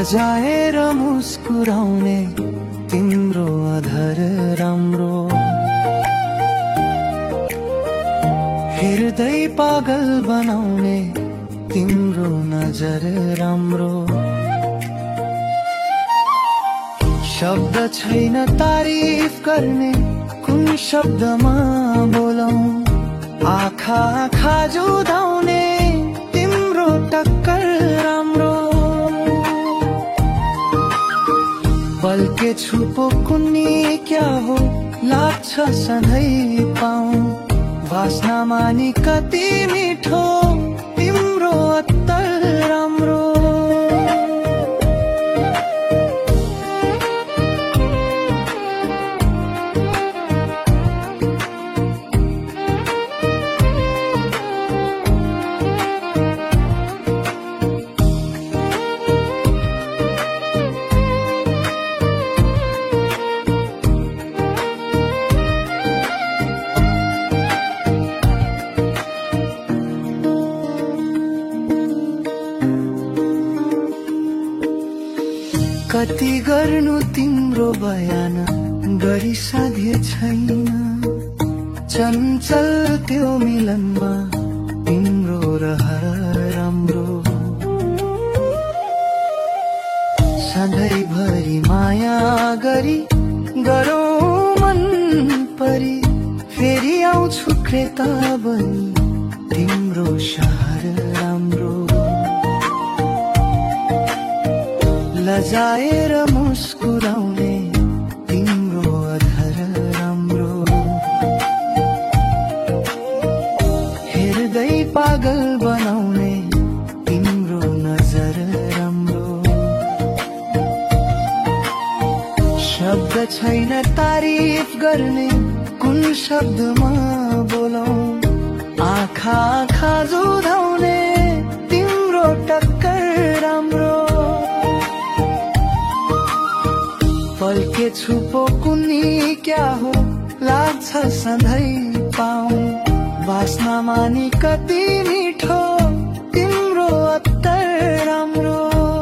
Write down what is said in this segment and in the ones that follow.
लजाएर मुस्कुराउने तिम्रो अधर राम्रो, हृदय पागल बनाउने तिम्रो नजर राम्रो। शब्द छैन तारीफ गर्ने, कुन शब्दमा बोलौं, आँखा आँखा जुधाउने तिम्रो टक्कर राम्रो। पल के छुपो कुन्नी क्या हो, लाग्छ सधैँ पाऊं, वासना मानी कति मिठो तिम्रो अत्तर राम्रो। कति गर्नु तिम्रो बयान, गरिसाध्य छैन, चञ्चल त्यो मिलनमा तिम्रो रहर राम्रो। सधैँभरि माया गरी गरौँ मन परी, फेरि आउँछु क्रेता बनी तिम्रो शहर राम्रो। लजाएर मुस्कुराउने तिम्रो अधर राम्रो, हृदय पागल बनाउने तिम्रो नजर राम्रो। शब्द छैन तारीफ गर्ने, कुन शब्दमा बोलौं, आँखा आँखा जुधाउने तिम्रो टक्कर राम्रो। पल के छुपो कुन्नी क्या हो, लाग्छ सधैँ पाऊं, वासना मानी कति मिठो तिम्रो अत्तर राम्रो।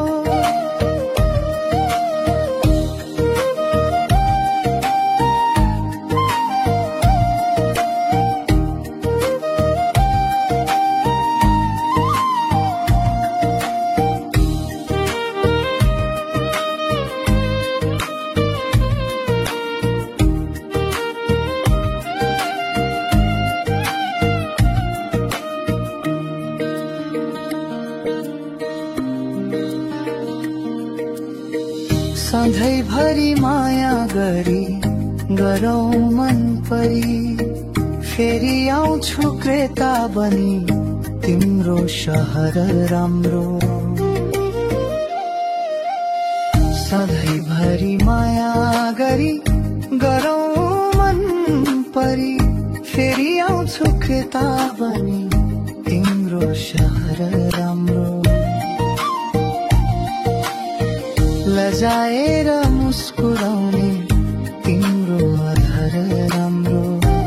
सधैँभरि माया गरी गरौँ मन परी, फेरि आउँछु क्रेता बनी तिम्रो शहर राम्रो। सधैँभरि माया गरी गरौँ मन परी, फेरि आउँछु क्रेता बनी तिम्रो शहर राम्रो। लजाएर मुस्कुराउने तिम्रो अधर राम्रो,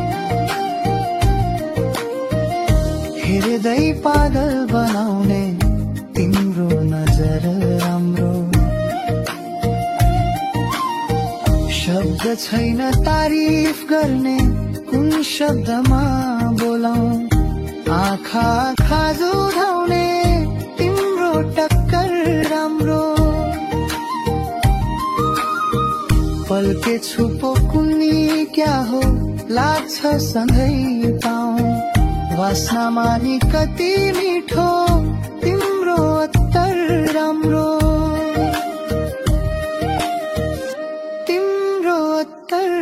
हृदय पागल बनाउने तिम्रो नजर राम्रो। शब्द छैन तारीफ गर्ने, कुन शब्दमा बोलौं, आँखा आँखा जुधाउने तिम्रो टक्कर राम्रो। पल के छुपो कुन्नी क्या हो, लाग्छ सँगै पाऊं, वासना मानी कति मिठो तिम्रो अत्तर राम्रो। तिम्रो अत्तर